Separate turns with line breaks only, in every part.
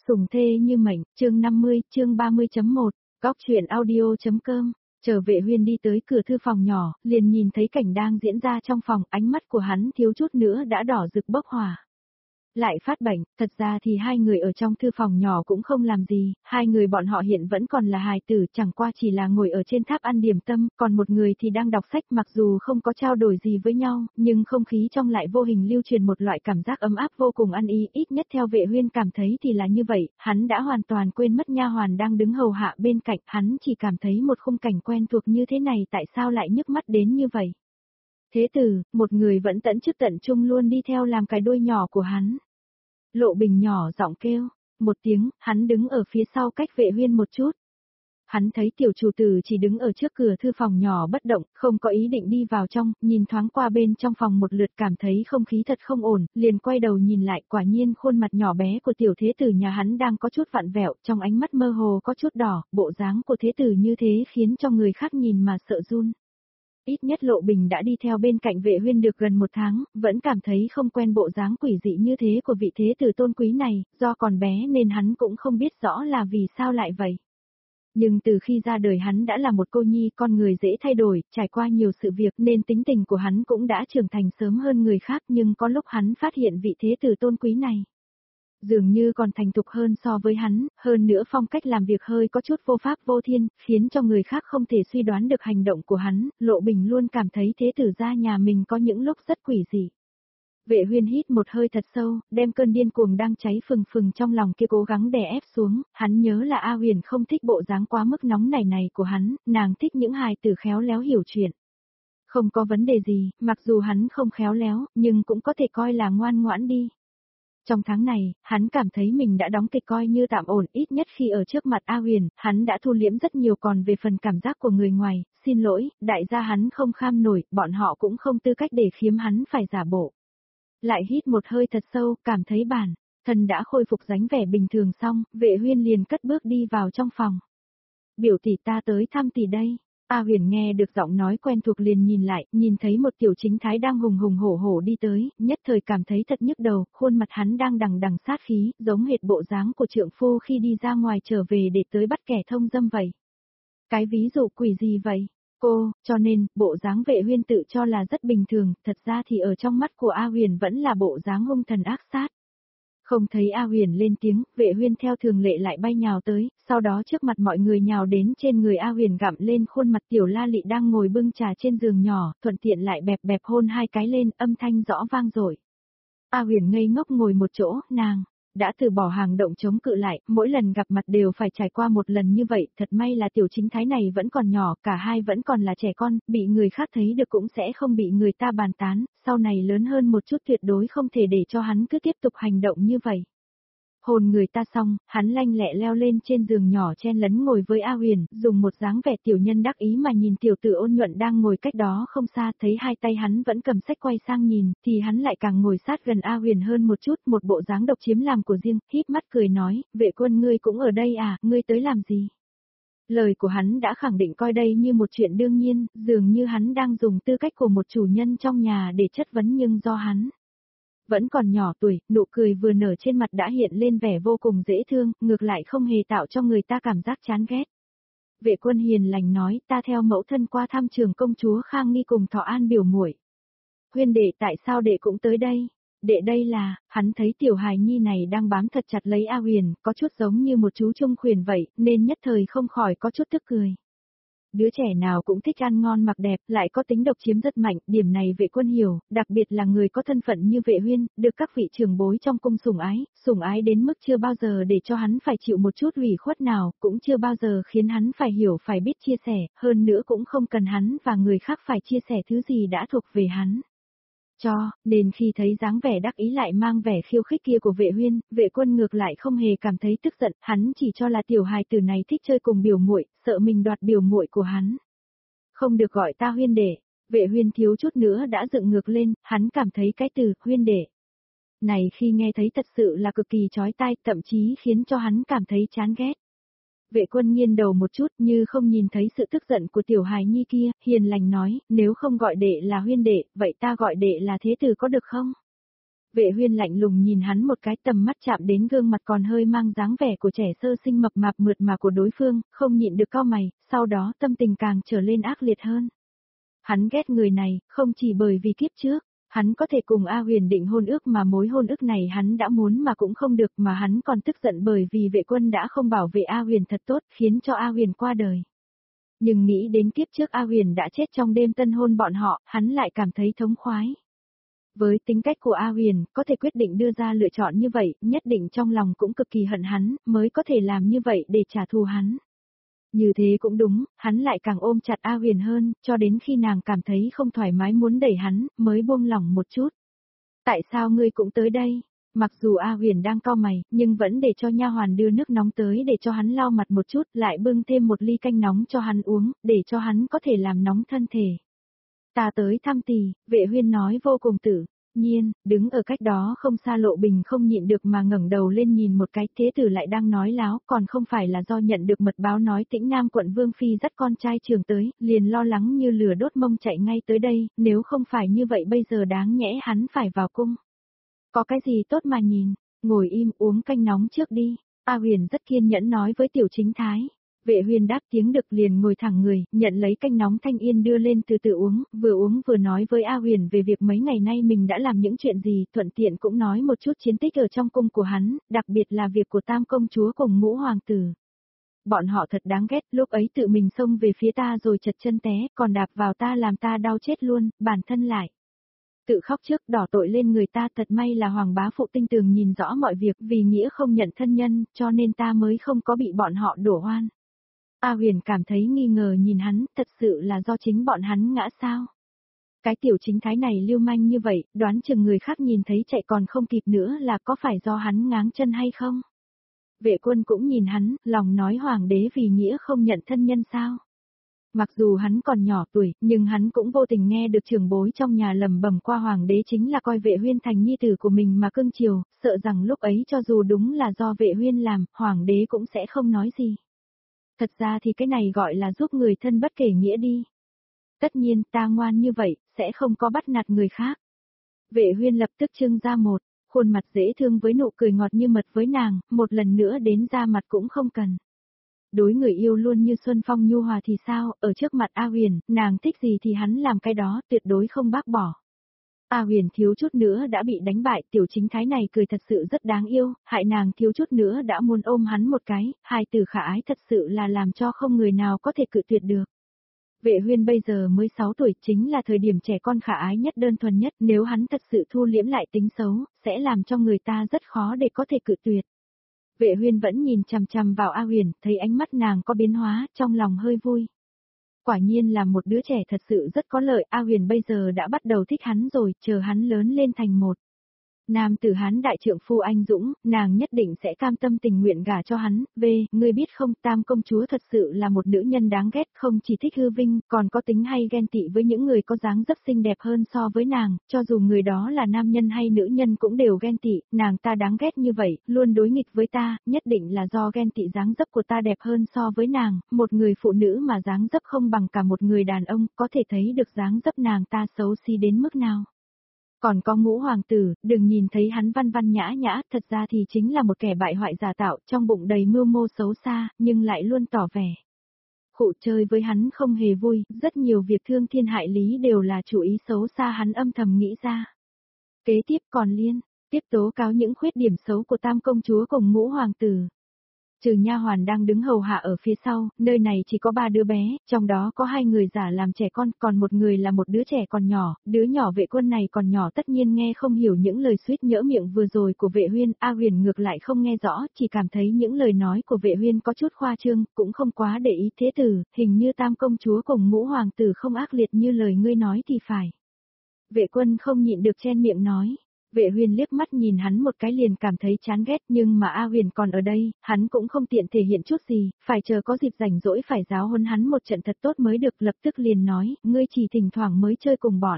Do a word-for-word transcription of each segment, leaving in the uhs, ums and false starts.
Sủng thê như mệnh, chương năm mươi, chương ba mươi chấm một, góc truyện audio.com. Chờ Vệ Huyên đi tới cửa thư phòng nhỏ, liền nhìn thấy cảnh đang diễn ra trong phòng, ánh mắt của hắn thiếu chút nữa đã đỏ rực bốc hỏa. Lại phát bệnh, thật ra thì hai người ở trong thư phòng nhỏ cũng không làm gì, hai người bọn họ hiện vẫn còn là hài tử, chẳng qua chỉ là ngồi ở trên tháp ăn điểm tâm, còn một người thì đang đọc sách, mặc dù không có trao đổi gì với nhau, nhưng không khí trong lại vô hình lưu truyền một loại cảm giác ấm áp vô cùng ăn ý, ít nhất theo Vệ Huyên cảm thấy thì là như vậy, hắn đã hoàn toàn quên mất nha hoàn đang đứng hầu hạ bên cạnh, hắn chỉ cảm thấy một khung cảnh quen thuộc như thế này tại sao lại nhức mắt đến như vậy. Thế tử, một người vẫn tận chức tận trung luôn đi theo làm cái đuôi nhỏ của hắn. Lộ Bình nhỏ giọng kêu, một tiếng, hắn đứng ở phía sau cách Vệ Huyên một chút. Hắn thấy tiểu chủ tử chỉ đứng ở trước cửa thư phòng nhỏ bất động, không có ý định đi vào trong, nhìn thoáng qua bên trong phòng một lượt cảm thấy không khí thật không ổn, liền quay đầu nhìn lại, quả nhiên khuôn mặt nhỏ bé của tiểu thế tử nhà hắn đang có chút vặn vẹo, trong ánh mắt mơ hồ có chút đỏ, bộ dáng của thế tử như thế khiến cho người khác nhìn mà sợ run. Ít nhất Lộ Bình đã đi theo bên cạnh Vệ Huyên được gần một tháng, vẫn cảm thấy không quen bộ dáng quỷ dị như thế của vị thế tử tôn quý này, do còn bé nên hắn cũng không biết rõ là vì sao lại vậy. Nhưng từ khi ra đời hắn đã là một cô nhi, con người dễ thay đổi, trải qua nhiều sự việc nên tính tình của hắn cũng đã trưởng thành sớm hơn người khác, nhưng có lúc hắn phát hiện vị thế tử tôn quý này dường như còn thành thục hơn so với hắn, hơn nữa phong cách làm việc hơi có chút vô pháp vô thiên, khiến cho người khác không thể suy đoán được hành động của hắn, Lộ Bình luôn cảm thấy thế tử gia nhà mình có những lúc rất quỷ dị. Vệ Huyên hít một hơi thật sâu, đem cơn điên cuồng đang cháy phừng phừng trong lòng kia cố gắng đè ép xuống, hắn nhớ là A Huyền không thích bộ dáng quá mức nóng nảy này của hắn, nàng thích những hài tử khéo léo hiểu chuyện. Không có vấn đề gì, mặc dù hắn không khéo léo, nhưng cũng có thể coi là ngoan ngoãn đi. Trong tháng này, hắn cảm thấy mình đã đóng kịch coi như tạm ổn, ít nhất khi ở trước mặt A Huyền, hắn đã thu liễm rất nhiều, còn về phần cảm giác của người ngoài, xin lỗi, đại gia hắn không kham nổi, bọn họ cũng không tư cách để khiếm hắn phải giả bộ. Lại hít một hơi thật sâu, cảm thấy bản thân đã khôi phục dáng vẻ bình thường xong, Vệ Huyên liền cất bước đi vào trong phòng. Biểu tỷ ta tới thăm tỷ đây. A Huyền nghe được giọng nói quen thuộc liền nhìn lại, nhìn thấy một tiểu chính thái đang hùng hùng hổ hổ đi tới, nhất thời cảm thấy thật nhức đầu, khuôn mặt hắn đang đằng đằng sát khí, giống hệt bộ dáng của trượng phu khi đi ra ngoài trở về để tới bắt kẻ thông dâm vậy. Cái ví dụ quỷ gì vậy? Cô, cho nên, bộ dáng Vệ Huyên tự cho là rất bình thường, thật ra thì ở trong mắt của A Huyền vẫn là bộ dáng hung thần ác sát. Không thấy A Huyền lên tiếng, Vệ Huyên theo thường lệ lại bay nhào tới, sau đó trước mặt mọi người nhào đến trên người A Huyền gặm lên khuôn mặt tiểu La Lị đang ngồi bưng trà trên giường nhỏ, thuận tiện lại bẹp bẹp hôn hai cái lên, âm thanh rõ vang dội. A Huyền ngây ngốc ngồi một chỗ, nàng đã từ bỏ hàng động chống cự lại, mỗi lần gặp mặt đều phải trải qua một lần như vậy, thật may là tiểu chính thái này vẫn còn nhỏ, cả hai vẫn còn là trẻ con, bị người khác thấy được cũng sẽ không bị người ta bàn tán, sau này lớn hơn một chút tuyệt đối không thể để cho hắn cứ tiếp tục hành động như vậy. Hồn người ta xong, hắn lanh lẹ leo lên trên giường nhỏ chen lấn ngồi với A Huyền, dùng một dáng vẻ tiểu nhân đắc ý mà nhìn tiểu tử ôn nhuận đang ngồi cách đó không xa, thấy hai tay hắn vẫn cầm sách quay sang nhìn, thì hắn lại càng ngồi sát gần A Huyền hơn một chút, một bộ dáng độc chiếm làm của riêng, híp mắt cười nói, Vệ Quân ngươi cũng ở đây à, ngươi tới làm gì? Lời của hắn đã khẳng định coi đây như một chuyện đương nhiên, dường như hắn đang dùng tư cách của một chủ nhân trong nhà để chất vấn, nhưng do hắn vẫn còn nhỏ tuổi, nụ cười vừa nở trên mặt đã hiện lên vẻ vô cùng dễ thương, ngược lại không hề tạo cho người ta cảm giác chán ghét. Vệ Quân hiền lành nói, ta theo mẫu thân qua thăm trường công chúa Khang Nghi cùng Thọ An biểu muội. Huyên đệ, tại sao đệ cũng tới đây? Đệ đây là, hắn thấy tiểu hài nhi này đang bám thật chặt lấy A Huyền, có chút giống như một chú trung khuyển vậy, nên nhất thời không khỏi có chút tức cười. Đứa trẻ nào cũng thích ăn ngon mặc đẹp, lại có tính độc chiếm rất mạnh, điểm này Vệ Quân hiểu, đặc biệt là người có thân phận như Vệ Huyên, được các vị trưởng bối trong cung sủng ái, sủng ái đến mức chưa bao giờ để cho hắn phải chịu một chút ủy khuất nào, cũng chưa bao giờ khiến hắn phải hiểu phải biết chia sẻ, hơn nữa cũng không cần hắn và người khác phải chia sẻ thứ gì đã thuộc về hắn. Cho, nên khi thấy dáng vẻ đắc ý lại mang vẻ khiêu khích kia của Vệ Huyên, Vệ Quân ngược lại không hề cảm thấy tức giận, hắn chỉ cho là tiểu hài tử này thích chơi cùng biểu muội, sợ mình đoạt biểu muội của hắn. Không được gọi ta Huyên đệ, Vệ Huyên thiếu chút nữa đã dựng ngược lên, hắn cảm thấy cái từ Huyên đệ này khi nghe thấy thật sự là cực kỳ chói tai, thậm chí khiến cho hắn cảm thấy chán ghét. Vệ Quân nghiêng đầu một chút như không nhìn thấy sự tức giận của tiểu hài nhi kia, hiền lành nói, nếu không gọi đệ là Huyên đệ, vậy ta gọi đệ là thế tử có được không? Vệ Huyên lạnh lùng nhìn hắn một cái, tầm mắt chạm đến gương mặt còn hơi mang dáng vẻ của trẻ sơ sinh mập mạp mượt mà của đối phương, không nhịn được cau mày, sau đó tâm tình càng trở lên ác liệt hơn. Hắn ghét người này, không chỉ bởi vì kiếp trước, hắn có thể cùng A Huyền định hôn ước mà mối hôn ước này hắn đã muốn mà cũng không được, mà hắn còn tức giận bởi vì Vệ Quân đã không bảo vệ A Huyền thật tốt, khiến cho A Huyền qua đời. Nhưng nghĩ đến kiếp trước A Huyền đã chết trong đêm tân hôn bọn họ, hắn lại cảm thấy thống khoái. Với tính cách của A Huyền, có thể quyết định đưa ra lựa chọn như vậy, nhất định trong lòng cũng cực kỳ hận hắn, mới có thể làm như vậy để trả thù hắn. Như thế cũng đúng, hắn lại càng ôm chặt A Huyền hơn, cho đến khi nàng cảm thấy không thoải mái muốn đẩy hắn, mới buông lỏng một chút. Tại sao ngươi cũng tới đây? Mặc dù A Huyền đang cau mày, nhưng vẫn để cho nha hoàn đưa nước nóng tới để cho hắn lau mặt một chút, lại bưng thêm một ly canh nóng cho hắn uống, để cho hắn có thể làm nóng thân thể. Ta tới thăm tỷ, Vệ Huyên nói vô cùng tự nhiên, đứng ở cách đó không xa Lộ Bình không nhịn được mà ngẩng đầu lên nhìn một cái, thế tử lại đang nói láo, còn không phải là do nhận được mật báo nói Tĩnh Nam quận Vương Phi dắt con trai trường tới, liền lo lắng như lửa đốt mông chạy ngay tới đây, nếu không phải như vậy bây giờ đáng nhẽ hắn phải vào cung. Có cái gì tốt mà nhìn, ngồi im uống canh nóng trước đi, A Huyền rất kiên nhẫn nói với Tiểu Chính Thái. Vệ Huyên đáp tiếng được liền ngồi thẳng người, nhận lấy canh nóng thanh yên đưa lên từ từ uống, vừa uống vừa nói với A Huyền về việc mấy ngày nay mình đã làm những chuyện gì, thuận tiện cũng nói một chút chiến tích ở trong cung của hắn, đặc biệt là việc của Tam công chúa cùng Ngũ hoàng tử. Bọn họ thật đáng ghét, lúc ấy tự mình xông về phía ta rồi chật chân té, còn đạp vào ta làm ta đau chết luôn, bản thân lại tự khóc trước đỏ tội lên người ta, thật may là Hoàng bá phụ tinh tường nhìn rõ mọi việc, vì nghĩa không nhận thân nhân, cho nên ta mới không có bị bọn họ đổ oan. A Huyền cảm thấy nghi ngờ nhìn hắn, thật sự là do chính bọn hắn ngã sao? Cái Tiểu Chính Thái này lưu manh như vậy, đoán chừng người khác nhìn thấy chạy còn không kịp nữa, là có phải do hắn ngáng chân hay không? Vệ Quân cũng nhìn hắn, lòng nói hoàng đế vì nghĩa không nhận thân nhân sao? Mặc dù hắn còn nhỏ tuổi, nhưng hắn cũng vô tình nghe được trưởng bối trong nhà lầm bầm qua hoàng đế chính là coi Vệ Huyên thành nhi tử của mình mà cưng chiều, sợ rằng lúc ấy cho dù đúng là do Vệ Huyên làm, hoàng đế cũng sẽ không nói gì. Thật ra thì cái này gọi là giúp người thân bất kể nghĩa đi. Tất nhiên ta ngoan như vậy, sẽ không có bắt nạt người khác. Vệ Huyên lập tức trưng ra một, khuôn mặt dễ thương với nụ cười ngọt như mật với nàng, một lần nữa đến ra mặt cũng không cần. Đối người yêu luôn như Xuân Phong nhu hòa thì sao, ở trước mặt A Huyền, nàng thích gì thì hắn làm cái đó, tuyệt đối không bác bỏ. A Huyền thiếu chút nữa đã bị đánh bại, Tiểu Chính Thái này cười thật sự rất đáng yêu, hại nàng thiếu chút nữa đã muốn ôm hắn một cái, hai từ khả ái thật sự là làm cho không người nào có thể cự tuyệt được. Vệ Huyên bây giờ mới sáu tuổi, chính là thời điểm trẻ con khả ái nhất đơn thuần nhất, nếu hắn thật sự thu liễm lại tính xấu, sẽ làm cho người ta rất khó để có thể cự tuyệt. Vệ Huyên vẫn nhìn chằm chằm vào A Huyền, thấy ánh mắt nàng có biến hóa, trong lòng hơi vui. Quả nhiên là một đứa trẻ thật sự rất có lợi, A Huyền bây giờ đã bắt đầu thích hắn rồi, chờ hắn lớn lên thành một nam tử Hán đại trượng phu anh dũng, nàng nhất định sẽ cam tâm tình nguyện gả cho hắn. V, ngươi biết không, Tam công chúa thật sự là một nữ nhân đáng ghét, không chỉ thích hư vinh, còn có tính hay ghen tị với những người có dáng dấp xinh đẹp hơn so với nàng, cho dù người đó là nam nhân hay nữ nhân cũng đều ghen tị, nàng ta đáng ghét như vậy, luôn đối nghịch với ta, nhất định là do ghen tị dáng dấp của ta đẹp hơn so với nàng, một người phụ nữ mà dáng dấp không bằng cả một người đàn ông, có thể thấy được dáng dấp nàng ta xấu xí đến mức nào. Còn có Ngũ hoàng tử, đừng nhìn thấy hắn văn văn nhã nhã, thật ra thì chính là một kẻ bại hoại giả tạo, trong bụng đầy mưu mô xấu xa, nhưng lại luôn tỏ vẻ khụ, chơi với hắn không hề vui, rất nhiều việc thương thiên hại lý đều là chủ ý xấu xa hắn âm thầm nghĩ ra. Kế tiếp còn liên, tiếp tố cáo những khuyết điểm xấu của Tam công chúa cùng Ngũ hoàng tử. Trừ nha hoàn đang đứng hầu hạ ở phía sau, nơi này chỉ có ba đứa bé, trong đó có hai người giả làm trẻ con, còn một người là một đứa trẻ còn nhỏ, đứa nhỏ Vệ Quân này còn nhỏ tất nhiên nghe không hiểu những lời suýt nhỡ miệng vừa rồi của Vệ Huyên, A Huyền ngược lại không nghe rõ, chỉ cảm thấy những lời nói của Vệ Huyên có chút khoa trương, cũng không quá để ý. Thế tử, hình như Tam công chúa cùng Ngũ hoàng tử không ác liệt như lời ngươi nói thì phải. Vệ Quân không nhịn được chen miệng nói. Vệ Huyên liếc mắt nhìn hắn một cái liền cảm thấy chán ghét, nhưng mà A Huyền còn ở đây, hắn cũng không tiện thể hiện chút gì, phải chờ có dịp rảnh rỗi phải giáo huấn hắn một trận thật tốt mới được, lập tức liền nói, ngươi chỉ thỉnh thoảng mới chơi cùng bọn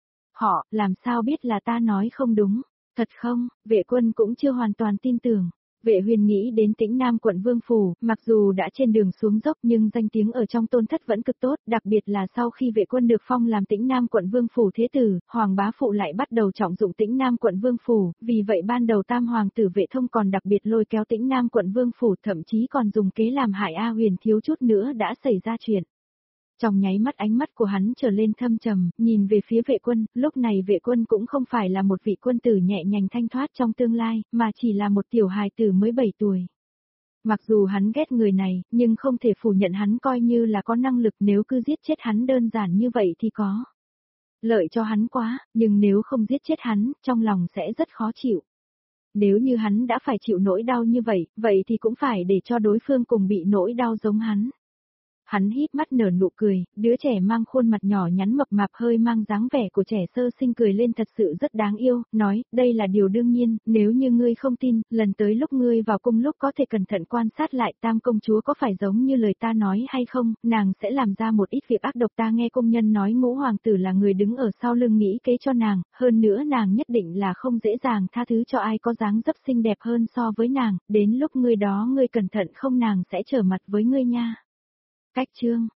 họ, làm sao biết là ta nói không đúng, thật không? Vệ Quân cũng chưa hoàn toàn tin tưởng. Vệ Huyền nghĩ đến Tĩnh Nam quận Vương Phủ, mặc dù đã trên đường xuống dốc nhưng danh tiếng ở trong Tôn thất vẫn cực tốt, đặc biệt là sau khi vệ quân được phong làm Tĩnh Nam quận Vương Phủ thế tử, Hoàng bá phụ lại bắt đầu trọng dụng Tĩnh Nam quận Vương Phủ, vì vậy ban đầu tam hoàng tử Vệ Thông còn đặc biệt lôi kéo Tĩnh Nam quận Vương Phủ, thậm chí còn dùng kế làm hại A Huyền, thiếu chút nữa đã xảy ra chuyện. Trong nháy mắt ánh mắt của hắn trở lên thâm trầm, nhìn về phía Vệ Quân, lúc này Vệ Quân cũng không phải là một vị quân tử nhẹ nhàng thanh thoát trong tương lai, mà chỉ là một tiểu hài tử mới bảy tuổi. Mặc dù hắn ghét người này, nhưng không thể phủ nhận hắn coi như là có năng lực, nếu cứ giết chết hắn đơn giản như vậy thì có lợi cho hắn quá, nhưng nếu không giết chết hắn, trong lòng sẽ rất khó chịu. Nếu như hắn đã phải chịu nỗi đau như vậy, vậy thì cũng phải để cho đối phương cùng bị nỗi đau giống hắn. Hắn híp mắt nở nụ cười, đứa trẻ mang khuôn mặt nhỏ nhắn mập mạp hơi mang dáng vẻ của trẻ sơ sinh cười lên thật sự rất đáng yêu, nói, đây là điều đương nhiên, nếu như ngươi không tin, lần tới lúc ngươi vào cung lúc có thể cẩn thận quan sát lại Tam công chúa có phải giống như lời ta nói hay không, nàng sẽ làm ra một ít việc ác độc, ta nghe công nhân nói Ngũ hoàng tử là người đứng ở sau lưng nghĩ kế cho nàng, hơn nữa nàng nhất định là không dễ dàng tha thứ cho ai có dáng dấp xinh đẹp hơn so với nàng, đến lúc ngươi đó ngươi cẩn thận không nàng sẽ trở mặt với ngươi nha. Cách chương